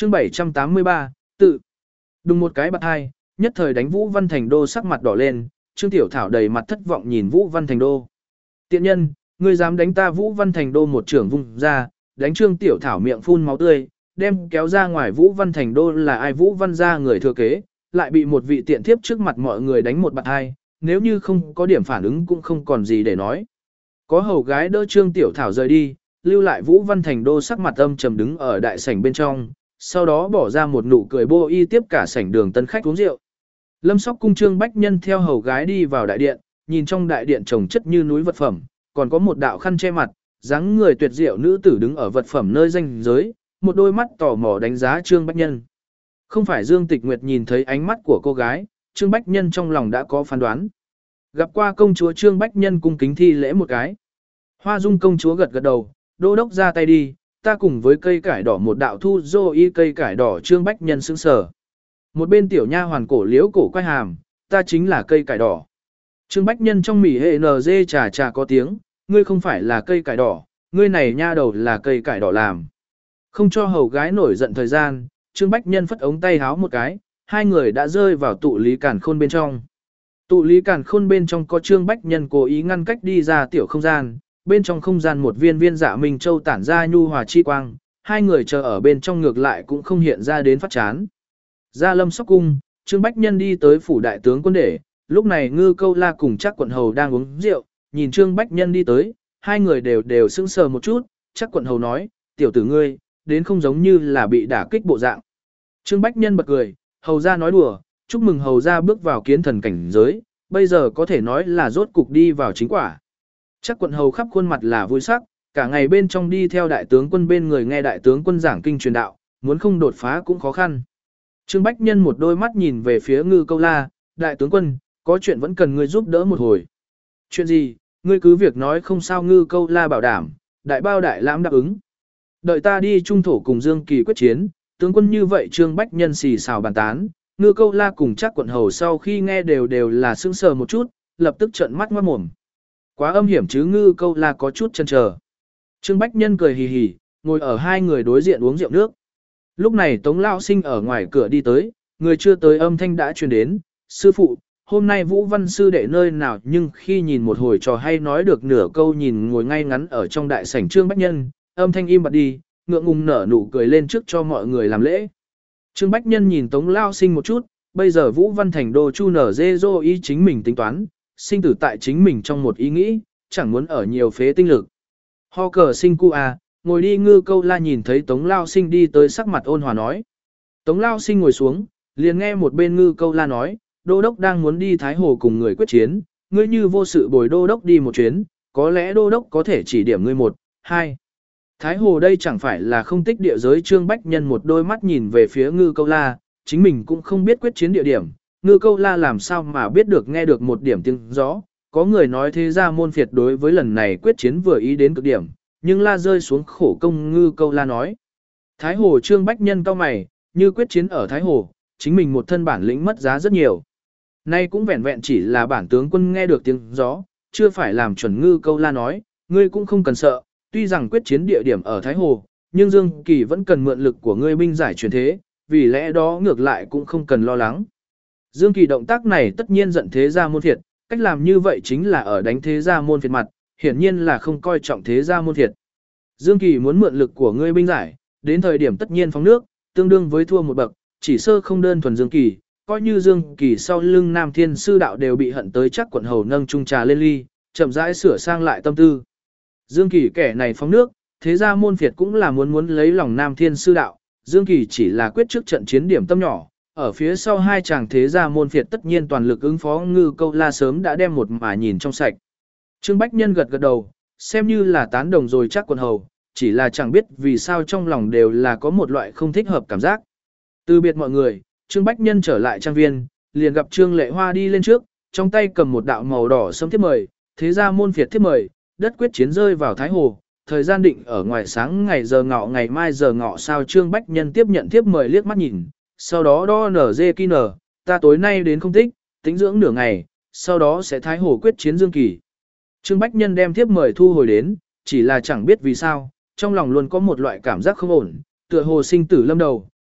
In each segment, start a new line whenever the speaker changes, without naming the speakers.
Chương 783, tự. Đùng một cái bạt hai, nhất thời đánh Vũ Văn Thành Đô sắc mặt đỏ lên, Trương Tiểu Thảo đầy mặt thất vọng nhìn Vũ Văn Thành Đô. Tiện nhân, ngươi dám đánh ta Vũ Văn Thành Đô một trưởng vung ra, đánh Trương Tiểu Thảo miệng phun máu tươi, đem kéo ra ngoài Vũ Văn Thành Đô là ai Vũ Văn gia người thừa kế, lại bị một vị tiện thiếp trước mặt mọi người đánh một bạt hai, nếu như không có điểm phản ứng cũng không còn gì để nói. Có hầu gái đỡ Trương Tiểu Thảo rời đi, lưu lại Vũ Văn Thành Đô sắc mặt âm trầm đứng ở đại sảnh bên trong, sau đó bỏ ra một nụ cười bô y tiếp cả sảnh đường tân khách uống rượu. Lâm Sóc cung Trương Bách Nhân theo hầu gái đi vào đại điện, nhìn trong đại điện trồng chất như núi vật phẩm, còn có một đạo khăn che mặt, dáng người tuyệt diệu nữ tử đứng ở vật phẩm nơi danh giới, một đôi mắt tò mò đánh giá Trương Bách Nhân. Không phải Dương Tịch Nguyệt nhìn thấy ánh mắt của cô gái, Trương Bách Nhân trong lòng đã có phán đoán. Gặp qua công chúa Trương Bách Nhân cung kính thi lễ một cái. Hoa Dung công chúa gật gật đầu, đô đốc ra tay đi, ta cùng với cây cải đỏ một đạo thu dô y cây cải đỏ Trương Bách Nhân sững sờ. Một bên tiểu nha hoàn cổ liễu cổ quay hàm, ta chính là cây cải đỏ. Trương Bách Nhân trong mỉ hệ NG trà trà có tiếng, ngươi không phải là cây cải đỏ, ngươi này nha đầu là cây cải đỏ làm. Không cho hầu gái nổi giận thời gian, Trương Bách Nhân phất ống tay háo một cái, hai người đã rơi vào tụ lý càn khôn bên trong. Tụ lý càn khôn bên trong có Trương Bách Nhân cố ý ngăn cách đi ra tiểu không gian, bên trong không gian một viên viên dạ minh châu tản ra nhu hòa chi quang, hai người chờ ở bên trong ngược lại cũng không hiện ra đến phát chán. Ra Lâm Sóc cung, Trương Bách Nhân đi tới phủ đại tướng quân để, lúc này Ngư Câu La cùng Trác Quận Hầu đang uống rượu, nhìn Trương Bách Nhân đi tới, hai người đều sững sờ một chút, Trác Quận Hầu nói, tiểu tử ngươi, đến không giống như là bị đả kích bộ dạng. Trương Bách Nhân bật cười, hầu gia nói đùa, chúc mừng hầu gia bước vào kiến thần cảnh giới, bây giờ có thể nói là rốt cục đi vào chính quả. Trác Quận Hầu khắp khuôn mặt là vui sắc, cả ngày bên trong đi theo đại tướng quân bên người nghe đại tướng quân giảng kinh truyền đạo, muốn không đột phá cũng khó khăn. Trương Bách Nhân một đôi mắt nhìn về phía Ngư Câu La, đại tướng quân, có chuyện vẫn cần ngươi giúp đỡ một hồi. Chuyện gì, ngươi cứ việc nói không sao. Ngư Câu La bảo đảm, đại bao đại lãm đáp ứng. Đợi ta đi trung thổ cùng Dương Kỳ quyết chiến, tướng quân như vậy. Trương Bách Nhân xì xào bàn tán, Ngư Câu La cùng Trác Quận Hầu sau khi nghe đều là sững sờ một chút, lập tức trợn mắt ngoác mồm. Quá âm hiểm chứ. Ngư Câu La có chút chần chờ. Trương Bách Nhân cười hì hì, ngồi ở hai người đối diện uống rượu nước. Lúc này Tống Lão Sinh ở ngoài cửa đi tới, người chưa tới âm thanh đã truyền đến, sư phụ, hôm nay Vũ Văn sư đệ nơi nào. Nhưng khi nhìn một hồi trò hay nói được nửa câu nhìn ngồi ngay ngắn ở trong đại sảnh Trương Bách Nhân, âm thanh im bặt đi, ngượng ngùng nở nụ cười lên trước cho mọi người làm lễ. Trương Bách Nhân nhìn Tống Lão Sinh một chút, bây giờ Vũ Văn Thành Đô chu nở dê dô ý chính mình tính toán, sinh tử tại chính mình trong một ý nghĩ, chẳng muốn ở nhiều phế tinh lực. Ho cờ sinh cu à, ngồi đi. Ngư Câu La nhìn thấy Tống Lao Sinh đi tới sắc mặt ôn hòa nói. Tống Lao Sinh ngồi xuống, liền nghe một bên Ngư Câu La nói, đô đốc đang muốn đi Thái Hồ cùng người quyết chiến, ngươi như vô sự bồi đô đốc đi một chuyến, có lẽ đô đốc có thể chỉ điểm ngươi một, hai. Thái Hồ đây chẳng phải là không tích địa giới. Trương Bách Nhân một đôi mắt nhìn về phía Ngư Câu La, chính mình cũng không biết quyết chiến địa điểm, Ngư Câu La làm sao mà biết được nghe được một điểm tiếng gió. Có người nói thế ra môn phiệt đối với lần này quyết chiến vừa ý đến cực điểm, nhưng La rơi xuống khổ công. Ngư Câu La nói. Thái Hồ. Trương Bách Nhân cau mày, như quyết chiến ở Thái Hồ, chính mình một thân bản lĩnh mất giá rất nhiều. Nay cũng vẹn vẹn chỉ là bản tướng quân nghe được tiếng gió, chưa phải làm chuẩn. Ngư Câu La nói, ngươi cũng không cần sợ, tuy rằng quyết chiến địa điểm ở Thái Hồ, nhưng Dương Kỳ vẫn cần mượn lực của ngươi binh giải truyền thế, vì lẽ đó ngược lại cũng không cần lo lắng. Dương Kỳ động tác này tất nhiên giận thế gia môn phiệt, cách làm như vậy chính là ở đánh thế gia môn phiệt mặt, hiển nhiên là không coi trọng thế gia môn phiệt. Dương Kỳ muốn mượn lực của ngươi binh giải, đến thời điểm tất nhiên phóng nước, tương đương với thua một bậc, chỉ sơ không đơn thuần Dương Kỳ, coi như Dương Kỳ sau lưng Nam Thiên sư đạo đều bị hận tới Trác Quận Hầu nâng chung trà lên ly, chậm rãi sửa sang lại tâm tư. Dương Kỳ kẻ này phóng nước, thế gia môn phiệt cũng là muốn lấy lòng Nam Thiên sư đạo, Dương Kỳ chỉ là quyết trước trận chiến điểm tâm nhỏ, ở phía sau hai chàng thế gia môn phiệt tất nhiên toàn lực ứng phó. Ngư Câu La sớm đã đem một mà nhìn trong sạch. Trương Bách Nhân gật gật đầu, xem như là tán đồng rồi. Trác Quận Hầu, chỉ là chẳng biết vì sao trong lòng đều là có một loại không thích hợp cảm giác. Từ biệt mọi người, Trương Bách Nhân trở lại trang viên, liền gặp Trương Lệ Hoa đi lên trước, trong tay cầm một đạo màu đỏ sẫm thiếp mời, thế gia môn phiệt thiếp mời, đất quyết chiến rơi vào Thái Hồ, thời gian định ở ngoài sáng ngày giờ ngọ ngày mai giờ ngọ sao. Trương Bách Nhân tiếp nhận thiếp mời liếc mắt nhìn, sau đó đo nở dê kỳ nở, ta tối nay đến không tích, tính dưỡng nửa ngày, sau đó sẽ Thái Hồ quyết chiến Dương Kỳ. Trương Bách Nhân đem thiếp mời thu hồi đến, chỉ là chẳng biết vì sao, trong lòng luôn có một loại cảm giác không ổn, tựa hồ sinh tử lâm đầu,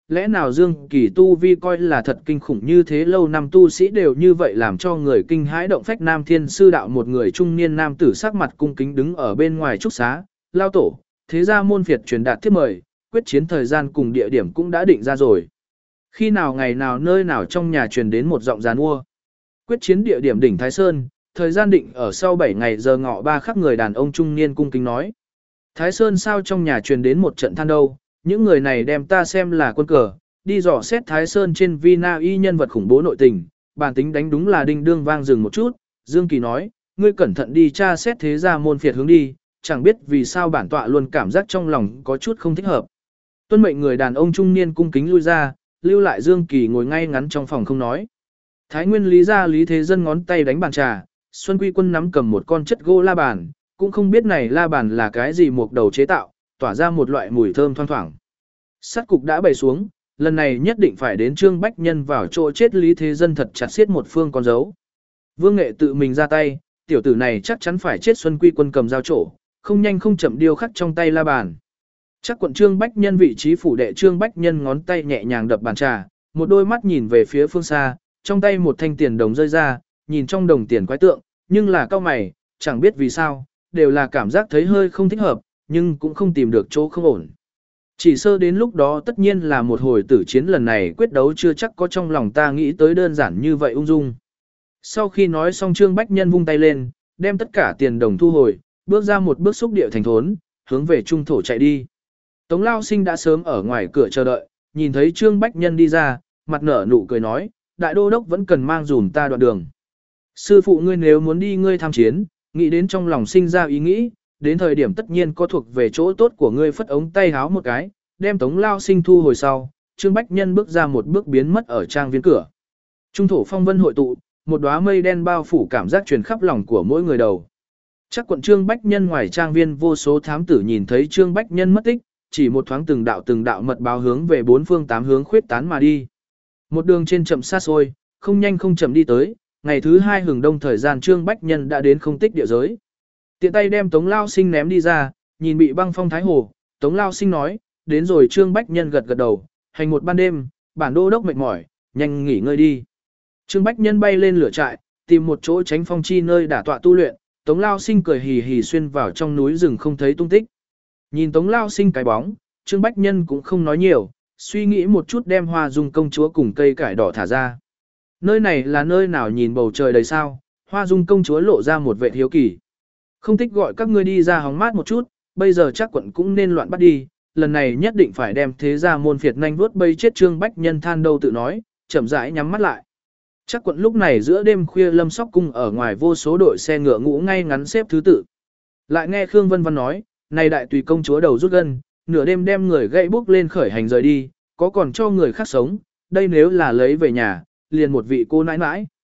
lẽ nào Dương Kỳ tu vi coi là thật kinh khủng như thế, lâu năm tu sĩ đều như vậy làm cho người kinh hãi động phách. Nam Thiên Sư Đạo một người trung niên nam tử sắc mặt cung kính đứng ở bên ngoài trúc xá, lao tổ, thế ra môn phiệt truyền đạt thiếp mời, quyết chiến thời gian cùng địa điểm cũng đã định ra rồi. Khi nào ngày nào nơi nào trong nhà truyền đến một giọng giàn mua. Quyết chiến địa điểm đỉnh Thái Sơn, thời gian định ở sau 7 ngày giờ ngọ 3 khắc. Người đàn ông trung niên cung kính nói. Thái Sơn sao trong nhà truyền đến một trận than đâu, những người này đem ta xem là quân cờ, đi dò xét Thái Sơn trên Vina y nhân vật khủng bố nội tình, bản tính đánh đúng là đinh đương. Vang dừng một chút, Dương Kỳ nói, ngươi cẩn thận đi tra xét thế gia môn phiệt hướng đi, chẳng biết vì sao bản tọa luôn cảm giác trong lòng có chút không thích hợp. Tuân mệnh. Người đàn ông trung niên cung kính lui ra, lưu lại Dương Kỳ ngồi ngay ngắn trong phòng không nói. Thái Nguyên Lý gia Lý Thế Dân ngón tay đánh bàn trà, Xuân Quy Quân nắm cầm một con chất gỗ la bàn, cũng không biết này la bàn là cái gì mục đầu chế tạo, tỏa ra một loại mùi thơm thoang thoảng. Sát cục đã bày xuống, lần này nhất định phải đến Trương Bách Nhân vào chỗ chết Lý Thế Dân thật chặt xiết một phương con dấu. Vương Nghệ tự mình ra tay, tiểu tử này chắc chắn phải chết. Xuân Quy Quân cầm dao trổ, không nhanh không chậm điêu khắc trong tay la bàn. Chắc quận Trương Bách Nhân vị trí phủ đệ. Trương Bách Nhân ngón tay nhẹ nhàng đập bàn trà, một đôi mắt nhìn về phía phương xa, trong tay một thanh tiền đồng rơi ra, nhìn trong đồng tiền quái tượng, nhưng là cao mày, chẳng biết vì sao, đều là cảm giác thấy hơi không thích hợp, nhưng cũng không tìm được chỗ không ổn. Chỉ sơ đến lúc đó tất nhiên là một hồi tử chiến, lần này quyết đấu chưa chắc có trong lòng ta nghĩ tới đơn giản như vậy ung dung. Sau khi nói xong, Trương Bách Nhân vung tay lên, đem tất cả tiền đồng thu hồi, bước ra một bước xúc địa thành thốn, hướng về trung thổ chạy đi. Tống Lao Sinh đã sớm ở ngoài cửa chờ đợi, nhìn thấy Trương Bách Nhân đi ra, mặt nở nụ cười nói, đại đô đốc vẫn cần mang dùm ta đoạn đường. Sư phụ ngươi nếu muốn đi ngươi tham chiến, nghĩ đến trong lòng sinh ra ý nghĩ, đến thời điểm tất nhiên có thuộc về chỗ tốt của ngươi. Phất ống tay háo một cái, đem Tống Lao Sinh thu hồi sau, Trương Bách Nhân bước ra một bước biến mất ở trang viên cửa. Trung thổ phong vân hội tụ, một đóa mây đen bao phủ, cảm giác truyền khắp lòng của mỗi người đầu. Chắc quận Trương Bách Nhân ngoài trang viên, vô số thám tử nhìn thấy Trương Bách Nhân mất tích, chỉ một thoáng từng đạo mật báo hướng về bốn phương tám hướng khuyết tán mà đi. Một đường trên chậm xa xôi, không nhanh không chậm đi tới, ngày thứ 2 hừng đông thời gian Trương Bách Nhân đã đến không tích địa giới. Tiện tay đem Tống Lao Sinh ném đi ra, nhìn bị băng phong thái hồ, Tống Lao Sinh nói, đến rồi. Trương Bách Nhân gật gật đầu, hành một ban đêm, bản đô đốc mệt mỏi, nhanh nghỉ ngơi đi. Trương Bách Nhân bay lên lửa trại, tìm một chỗ tránh phong chi nơi đả tọa tu luyện, Tống Lao Sinh cười hì hì xuyên vào trong núi rừng không thấy tung tích. Nhìn Tống Lao Sinh cái bóng, Trương Bách Nhân cũng không nói nhiều, suy nghĩ một chút đem Hoa Dung công chúa cùng cây cải đỏ thả ra. Nơi này là nơi nào, nhìn bầu trời đầy sao? Hoa Dung công chúa lộ ra một vẻ hiếu kỳ. Không thích gọi các ngươi đi ra hóng mát một chút, bây giờ chắc quận cũng nên loạn bắt đi, lần này nhất định phải đem thế gia môn phiệt nhanh vuốt bây chết. Trương Bách Nhân than đâu tự nói, chậm rãi nhắm mắt lại. Chắc quận lúc này giữa đêm khuya, Lâm Sóc cung ở ngoài vô số đội xe ngựa ngũ ngay ngắn xếp thứ tự. Lại nghe Khương Vân Vân nói, này đại tùy công chúa đầu rút gân, nửa đêm đem người gãy bước lên khởi hành rời đi, có còn cho người khác sống, đây nếu là lấy về nhà, liền một vị cô nãi nãi.